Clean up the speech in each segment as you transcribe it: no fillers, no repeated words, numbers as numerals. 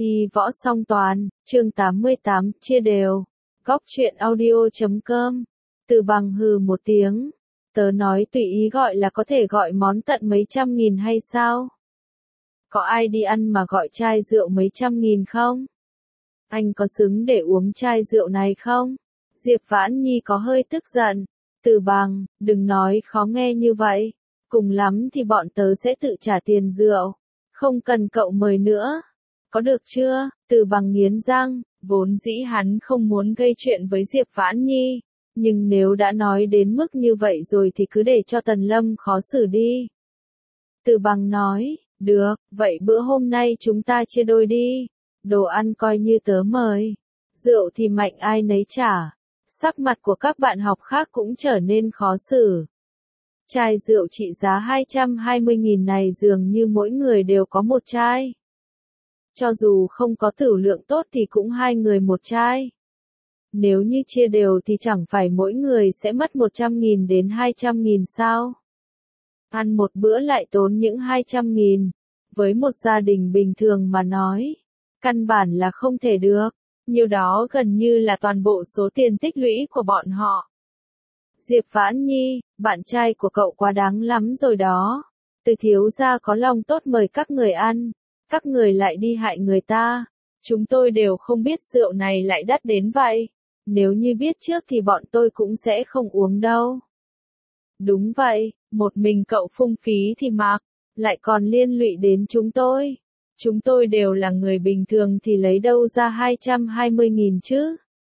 Y võ song toàn, chương 88, chia đều. Góc truyện audio.com. Từ Bằng hừ một tiếng. Tớ nói tùy ý gọi là có thể gọi món tận mấy trăm nghìn hay sao? Có ai đi ăn mà gọi chai rượu mấy trăm nghìn không? Anh có xứng để uống chai rượu này không? Diệp Vãn Nhi có hơi tức giận. Từ Bằng, đừng nói khó nghe như vậy. Cùng lắm thì bọn tớ sẽ tự trả tiền rượu. Không cần cậu mời nữa. Có được chưa? Từ Bằng nghiến răng, vốn dĩ hắn không muốn gây chuyện với Diệp Vãn Nhi. Nhưng nếu đã nói đến mức như vậy rồi thì cứ để cho Tần Lâm khó xử đi. Từ Bằng nói, được, vậy bữa hôm nay chúng ta chia đôi đi. Đồ ăn coi như tớ mời. Rượu thì mạnh ai nấy trả. Sắc mặt của các bạn học khác cũng trở nên khó xử. Chai rượu trị giá 220.000 này dường như mỗi người đều có một chai. Cho dù không có tửu lượng tốt thì cũng hai người một chai. Nếu như chia đều thì chẳng phải mỗi người sẽ mất 100.000 đến 200.000 sao? Ăn một bữa lại tốn những 200.000. Với một gia đình bình thường mà nói, căn bản là không thể được. Nhiều đó gần như là toàn bộ số tiền tích lũy của bọn họ. Diệp Vãn Nhi, bạn trai của cậu quá đáng lắm rồi đó. Từ thiếu gia có lòng tốt mời các người ăn. Các người lại đi hại người ta. Chúng tôi đều không biết rượu này lại đắt đến vậy. Nếu như biết trước thì bọn tôi cũng sẽ không uống đâu. Đúng vậy, một mình cậu phung phí thì mặc, lại còn liên lụy đến chúng tôi. Chúng tôi đều là người bình thường thì lấy đâu ra 220.000 chứ.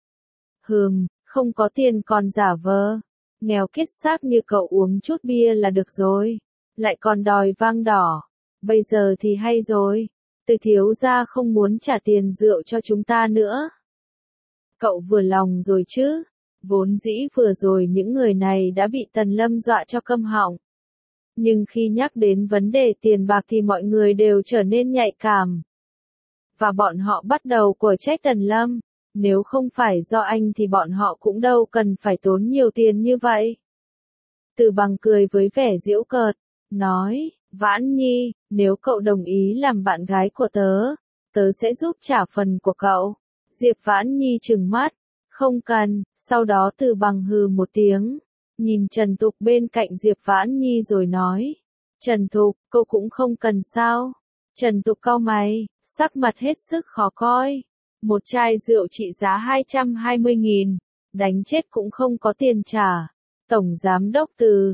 Không có tiền còn giả vờ. Nghèo kiết xác như cậu uống chút bia là được rồi. Lại còn đòi vang đỏ. Bây giờ thì hay rồi. Từ thiếu gia không muốn trả tiền rượu cho chúng ta nữa. Cậu vừa lòng rồi chứ. Vốn dĩ vừa rồi những người này đã bị Tần Lâm dọa cho câm họng. Nhưng khi nhắc đến vấn đề tiền bạc thì mọi người đều trở nên nhạy cảm. Và bọn họ bắt đầu quở trách Tần Lâm. Nếu không phải do anh thì bọn họ cũng đâu cần phải tốn nhiều tiền như vậy. Từ Bằng cười với vẻ giễu cợt. Nói, Vãn Nhi, nếu cậu đồng ý làm bạn gái của tớ, tớ sẽ giúp trả phần của cậu. Diệp Vãn Nhi trừng mắt. Không cần, sau đó Từ Bằng hừ một tiếng. Nhìn Trần Thục bên cạnh Diệp Vãn Nhi rồi nói. Trần Thục, cô cũng không cần sao? Trần Thục cau mày, sắc mặt hết sức khó coi. Một chai rượu trị giá 220.000, đánh chết cũng không có tiền trả. Tổng giám đốc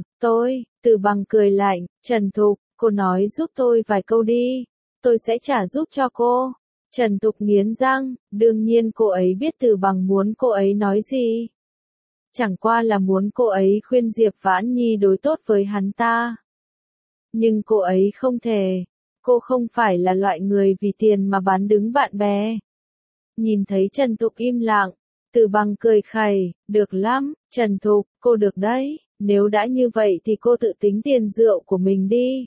Từ Bằng cười lạnh, Trần Thục, cô nói giúp tôi vài câu đi, tôi sẽ trả giúp cho cô. Trần Thục nghiến răng, đương nhiên cô ấy biết Từ Bằng muốn cô ấy nói gì. Chẳng qua là muốn cô ấy khuyên Diệp Vãn Nhi đối tốt với hắn ta. Nhưng cô ấy không thể. Cô không phải là loại người vì tiền mà bán đứng bạn bè. Nhìn thấy Trần Thục im lặng, Từ Bằng cười khẩy, được lắm, Trần Thục, cô được đấy, nếu đã như vậy thì cô tự tính tiền rượu của mình đi.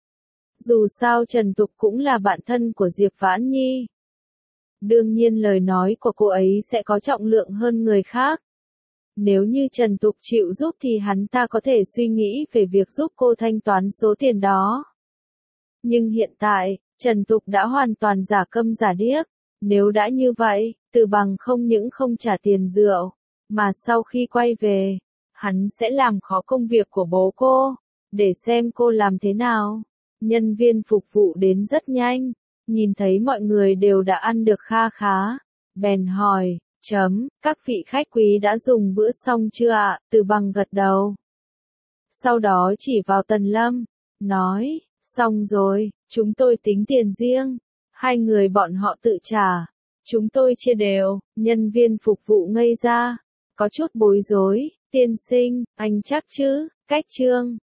Dù sao Trần Thục cũng là bạn thân của Diệp Vãn Nhi. Đương nhiên lời nói của cô ấy sẽ có trọng lượng hơn người khác. Nếu như Trần Thục chịu giúp thì hắn ta có thể suy nghĩ về việc giúp cô thanh toán số tiền đó. Nhưng hiện tại, Trần Thục đã hoàn toàn giả câm giả điếc. Nếu đã như vậy, Từ Bằng không những không trả tiền rượu, mà sau khi quay về, hắn sẽ làm khó công việc của bố cô, để xem cô làm thế nào. Nhân viên phục vụ đến rất nhanh, nhìn thấy mọi người đều đã ăn được kha khá, bèn hỏi, các vị khách quý đã dùng bữa xong chưa ạ? Từ Bằng gật đầu. Sau đó chỉ vào Tần Lâm, nói, xong rồi, chúng tôi tính tiền riêng. Hai người bọn họ tự trả. Chúng tôi chia đều. Nhân viên phục vụ ngây ra. Có chút bối rối. Tiên sinh, anh chắc chứ? Cách trương.